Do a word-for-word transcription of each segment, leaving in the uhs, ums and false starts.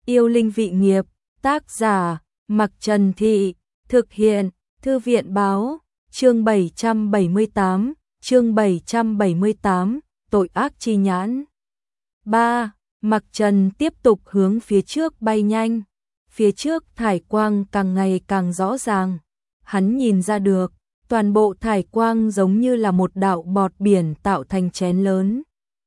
Yêu linh vị nghiệp, tác giả, Mặc Trần Thị, thực hiện, Thư viện báo, chương bảy trăm bảy mươi tám, chương bảy trăm bảy mươi tám, tội ác chi nhãn. ba. Mặc Trần tiếp tục hướng phía trước bay nhanh, phía trước thải quang càng ngày càng rõ ràng, hắn nhìn ra được, toàn bộ thải quang giống như là một đạo bọt biển tạo thành chén lớn,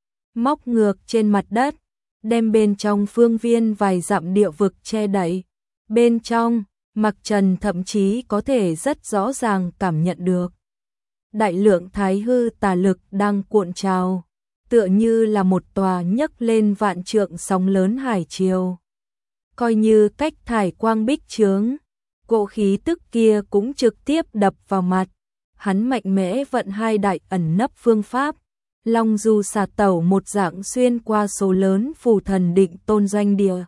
móc ngược trên mặt đất, đem bên trong phương viên vài dặm địa vực che đậy. Bên trong, Mặc Trần thậm chí có thể rất rõ ràng cảm nhận được đại lượng thái hư tà lực đang cuộn trào, tựa như là một tòa nhấc lên vạn trượng sóng lớn hải triều. Coi như cách thải quang bích chướng, cỗ khí tức kia cũng trực tiếp đập vào mặt. Hắn mạnh mẽ vận hai đại ẩn nấp phương pháp, long du xà tẩu một dạng xuyên qua số lớn phù thần định tôn doanh địa.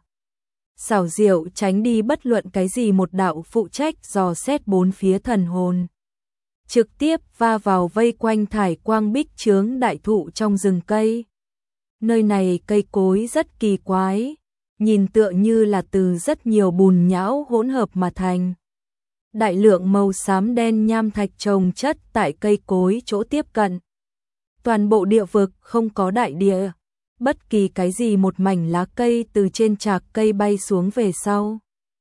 Xảo diệu tránh đi bất luận cái gì một đạo phụ trách dò xét bốn phía thần hồn. Trực tiếp va vào vây quanh thải quang bích chướng đại thụ trong rừng cây. Nơi này cây cối rất kỳ quái, nhìn tựa như là từ rất nhiều bùn nhão hỗn hợp mà thành. Đại lượng màu xám đen nham thạch trồng chất tại cây cối chỗ tiếp cận. Toàn bộ địa vực không có đại địa, bất kỳ cái gì một mảnh lá cây từ trên trạc cây bay xuống về sau,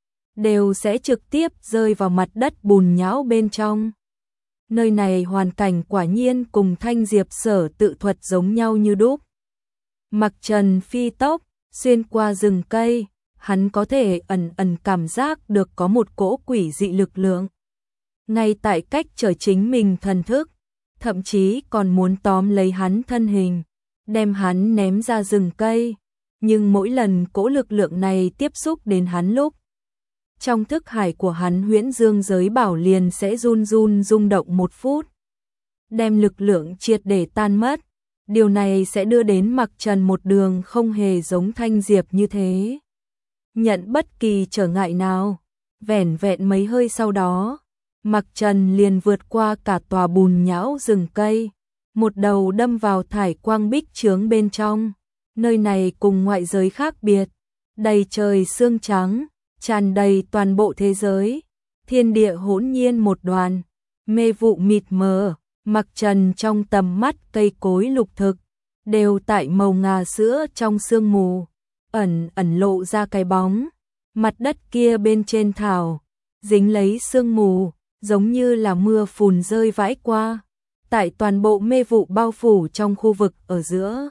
đều sẽ trực tiếp rơi vào mặt đất bùn nhão bên trong. Nơi này hoàn cảnh quả nhiên cùng Thanh Diệp Sở tự thuật giống nhau như đúc. Mặc Trần phi tốc, xuyên qua rừng cây, hắn có thể ẩn ẩn cảm giác được có một cỗ quỷ dị lực lượng. Ngay tại cách trở chính mình thần thức, thậm chí còn muốn tóm lấy hắn thân hình, đem hắn ném ra rừng cây. Nhưng mỗi lần cỗ lực lượng này tiếp xúc đến hắn lúc, trong thức hải của hắn huyễn dương giới bảo liền sẽ run run rung động một phút, đem lực lượng triệt để tan mất. Điều này sẽ đưa đến Mặc Trần một đường không hề giống Thanh Diệp như thế nhận bất kỳ trở ngại nào. Vẻn vẹn mấy hơi sau đó, Mặc Trần liền vượt qua cả tòa bùn nhão rừng cây, một đầu đâm vào thải quang bích chướng bên trong. Nơi này cùng ngoại giới khác biệt, đầy trời sương trắng, tràn đầy toàn bộ thế giới, thiên địa hỗn nhiên một đoàn, mê vụ mịt mờ. Mặc Trần trong tầm mắt cây cối lục thực, đều tại màu ngà sữa trong sương mù, ẩn ẩn lộ ra cái bóng. Mặt đất kia bên trên thảo, dính lấy sương mù, giống như là mưa phùn rơi vãi qua. Tại toàn bộ mê vụ bao phủ trong khu vực ở giữa,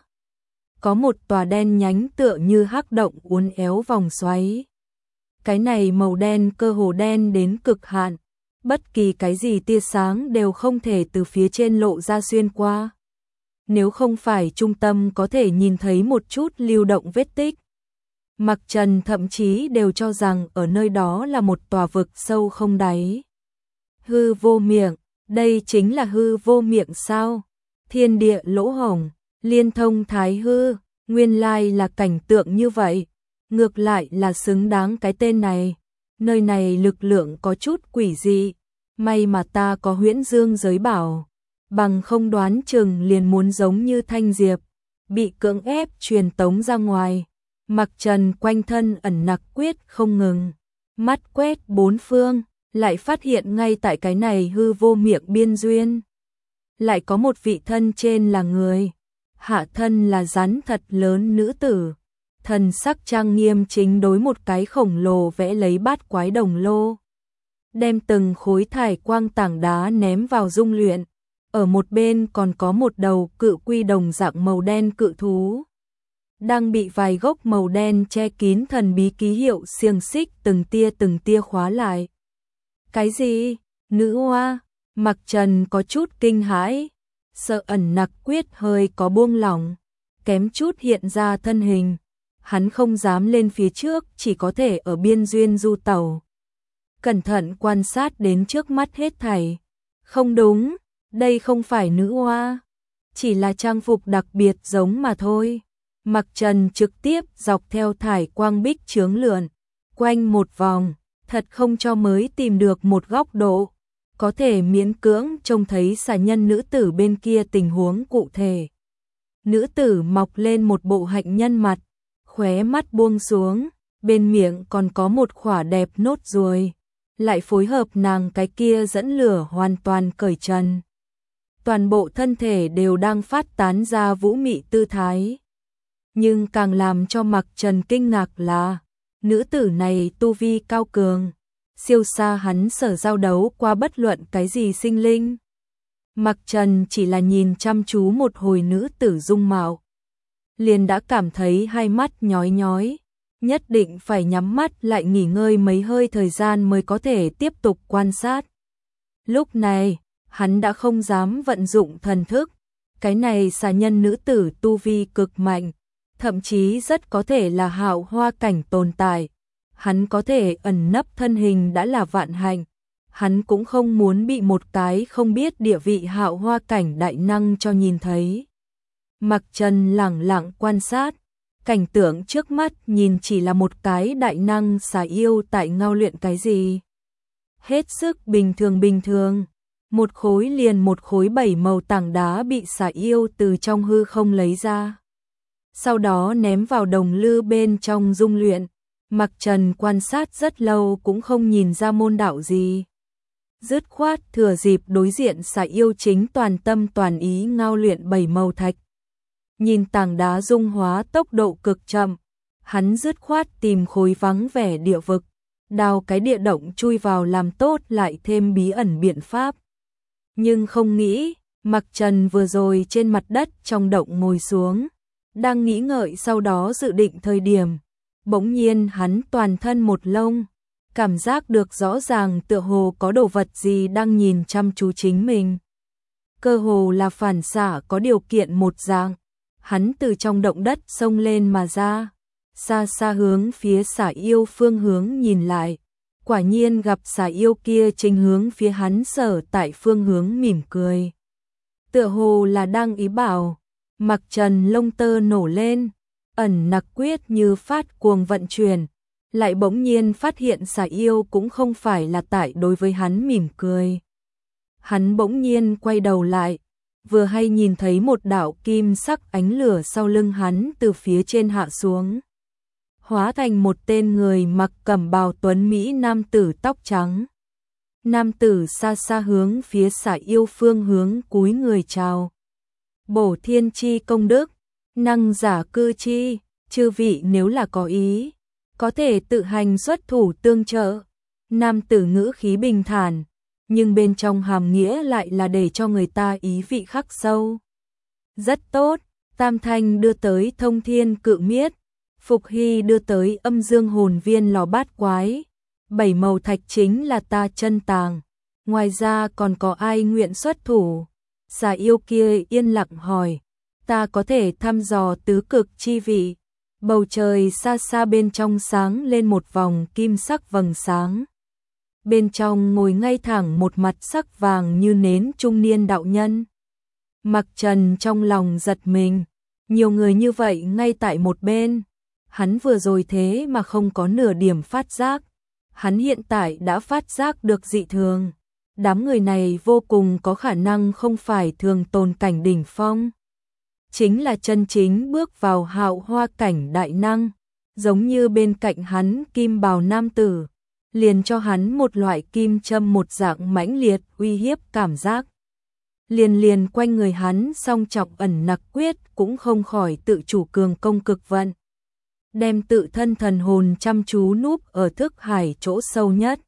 có một tòa đen nhánh tựa như hắc động uốn éo vòng xoáy. Cái này màu đen cơ hồ đen đến cực hạn, bất kỳ cái gì tia sáng đều không thể từ phía trên lộ ra xuyên qua. Nếu không phải trung tâm có thể nhìn thấy một chút lưu động vết tích, Mặc Trần thậm chí đều cho rằng ở nơi đó là một tòa vực sâu không đáy. Hư vô miệng, đây chính là hư vô miệng sao? Thiên địa lỗ hổng, liên thông thái hư, nguyên lai là cảnh tượng như vậy. Ngược lại là xứng đáng cái tên này. Nơi này lực lượng có chút quỷ dị, may mà ta có huyễn dương giới bảo, bằng không đoán chừng liền muốn giống như Thanh Diệp, bị cưỡng ép truyền tống ra ngoài. Mặc Trần quanh thân ẩn nặc quyết không ngừng, mắt quét bốn phương, lại phát hiện ngay tại cái này hư vô miệng biên duyên, lại có một vị thân trên là người, hạ thân là rắn thật lớn nữ tử, thần sắc trang nghiêm chính đối một cái khổng lồ vẽ lấy bát quái đồng lô, đem từng khối thải quang tảng đá ném vào dung luyện. Ở một bên còn có một đầu cự quy đồng dạng màu đen cự thú, đang bị vài gốc màu đen che kín thần bí ký hiệu xiềng xích từng tia từng tia khóa lại. Cái gì? Nữ hoa? Mặc Trần có chút kinh hãi, sợ ẩn nặc quyết hơi có buông lỏng, kém chút hiện ra thân hình. Hắn không dám lên phía trước, chỉ có thể ở biên duyên du tẩu, cẩn thận quan sát đến trước mắt hết thảy. Không đúng, đây không phải nữ hoa, chỉ là trang phục đặc biệt giống mà thôi. Mặc Trần trực tiếp dọc theo thải quang bích chướng lượn quanh một vòng, thật không cho mới tìm được một góc độ có thể miễn cưỡng trông thấy xà nhân nữ tử bên kia tình huống cụ thể. Nữ tử mọc lên một bộ hạnh nhân mặt, khóe mắt buông xuống, bên miệng còn có một khỏa đẹp nốt ruồi, lại phối hợp nàng cái kia dẫn lửa hoàn toàn cởi trần. Toàn bộ thân thể đều đang phát tán ra vũ mị tư thái. Nhưng càng làm cho Mặc Trần kinh ngạc là, nữ tử này tu vi cao cường, siêu xa hắn sở giao đấu qua bất luận cái gì sinh linh. Mặc Trần chỉ là nhìn chăm chú một hồi nữ tử dung mạo, liền đã cảm thấy hai mắt nhói nhói, nhất định phải nhắm mắt lại nghỉ ngơi mấy hơi thời gian mới có thể tiếp tục quan sát. Lúc này, hắn đã không dám vận dụng thần thức, cái này xà nhân nữ tử tu vi cực mạnh, thậm chí rất có thể là hạo hoa cảnh tồn tại. Hắn có thể ẩn nấp thân hình đã là vạn hạnh, hắn cũng không muốn bị một cái không biết địa vị hạo hoa cảnh đại năng cho nhìn thấy. Mặc Trần lẳng lặng quan sát, cảnh tượng trước mắt nhìn chỉ là một cái đại năng xà yêu tại ngao luyện cái gì. Hết sức bình thường bình thường, một khối liền một khối bảy màu tảng đá bị xà yêu từ trong hư không lấy ra. Sau đó ném vào đồng lư bên trong dung luyện. Mặc Trần quan sát rất lâu cũng không nhìn ra môn đạo gì. Dứt khoát thừa dịp đối diện xà yêu chính toàn tâm toàn ý ngao luyện bảy màu thạch. Nhìn tảng đá dung hóa tốc độ cực chậm, hắn dứt khoát tìm khối vắng vẻ địa vực, đào cái địa động chui vào làm tốt lại thêm bí ẩn biện pháp. Nhưng không nghĩ, Mặc Trần vừa rồi trên mặt đất trong động ngồi xuống, đang nghĩ ngợi sau đó dự định thời điểm. Bỗng nhiên hắn toàn thân một lông, cảm giác được rõ ràng tựa hồ có đồ vật gì đang nhìn chăm chú chính mình. Cơ hồ là phản xạ có điều kiện một dạng, hắn từ trong động đất xông lên mà ra, xa xa hướng phía xà yêu phương hướng nhìn lại, quả nhiên gặp xà yêu kia chính hướng phía hắn sở tại phương hướng mỉm cười. Tựa hồ là đang ý bảo, Mặc Trần lông tơ nổ lên. Ẩn nặc quyết như phát cuồng vận chuyển, lại bỗng nhiên phát hiện xà yêu cũng không phải là tại đối với hắn mỉm cười. Hắn bỗng nhiên quay đầu lại, vừa hay nhìn thấy một đạo kim sắc ánh lửa sau lưng hắn từ phía trên hạ xuống. Hóa thành một tên người mặc cẩm bào tuấn Mỹ nam tử tóc trắng. Nam tử xa xa hướng phía xà yêu phương hướng cúi người chào. Bổ thiên chi công đức. Năng giả cư chi, chư vị nếu là có ý, có thể tự hành xuất thủ tương trợ. Nam tử ngữ khí bình thản, nhưng bên trong hàm nghĩa lại là để cho người ta ý vị khắc sâu. Rất tốt, Tam Thanh đưa tới thông thiên cự miết, Phục Hy đưa tới âm dương hồn viên lò bát quái, bảy màu thạch chính là ta chân tàng, ngoài ra còn có ai nguyện xuất thủ? Xà yêu kia yên lặng hỏi. Ta có thể thăm dò tứ cực chi vị. Bầu trời xa xa bên trong sáng lên một vòng kim sắc vầng sáng. Bên trong ngồi ngay thẳng một mặt sắc vàng như nến trung niên đạo nhân. Mặc Trần trong lòng giật mình, nhiều người như vậy ngay tại một bên. Hắn vừa rồi thế mà không có nửa điểm phát giác. Hắn hiện tại đã phát giác được dị thường. Đám người này vô cùng có khả năng không phải thường tồn cảnh đỉnh phong. Chính là chân chính bước vào hạo hoa cảnh đại năng, giống như bên cạnh hắn kim bào nam tử, liền cho hắn một loại kim châm một dạng mãnh liệt uy hiếp cảm giác. Liền liền quanh người hắn song trọng ẩn nặc quyết cũng không khỏi tự chủ cường công cực vận. Đem tự thân thần hồn chăm chú núp ở thức hải chỗ sâu nhất.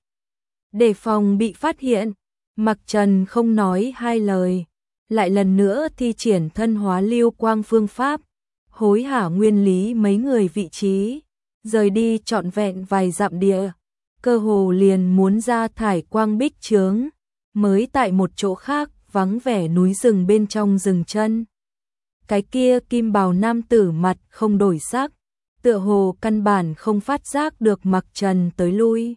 Đề phòng bị phát hiện, Mặc Trần không nói hai lời. Lại lần nữa thi triển thân hóa lưu quang phương pháp, hối hả nguyên lý mấy người vị trí, rời đi trọn vẹn vài dặm địa, cơ hồ liền muốn ra thải quang bích chướng, mới tại một chỗ khác vắng vẻ núi rừng bên trong rừng chân. Cái kia kim bào nam tử mặt không đổi sắc, tựa hồ căn bản không phát giác được Mặc Trần tới lui.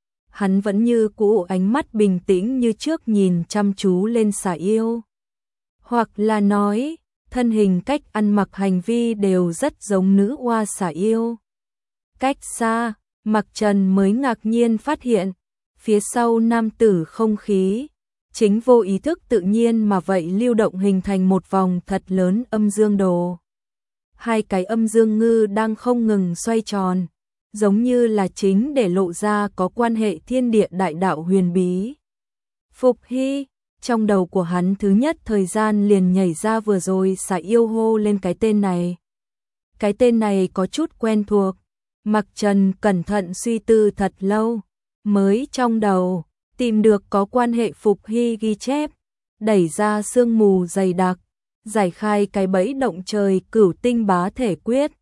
Hắn vẫn như cũ ánh mắt bình tĩnh như trước nhìn chăm chú lên xà yêu. Hoặc là nói, thân hình cách ăn mặc hành vi đều rất giống nữ oa xà yêu. Cách xa, Mặc Trần mới ngạc nhiên phát hiện, phía sau nam tử không khí, chính vô ý thức tự nhiên mà vậy lưu động hình thành một vòng thật lớn âm dương đồ. Hai cái âm dương ngư đang không ngừng xoay tròn, giống như là chính để lộ ra có quan hệ thiên địa đại đạo huyền bí. Phục Hy, trong đầu của hắn thứ nhất thời gian liền nhảy ra vừa rồi xả yêu hô lên cái tên này. Cái tên này có chút quen thuộc, Mặc Trần cẩn thận suy tư thật lâu, mới trong đầu tìm được có quan hệ Phục Hy ghi chép, đẩy ra sương mù dày đặc, giải khai cái bẫy động trời cửu tinh bá thể quyết,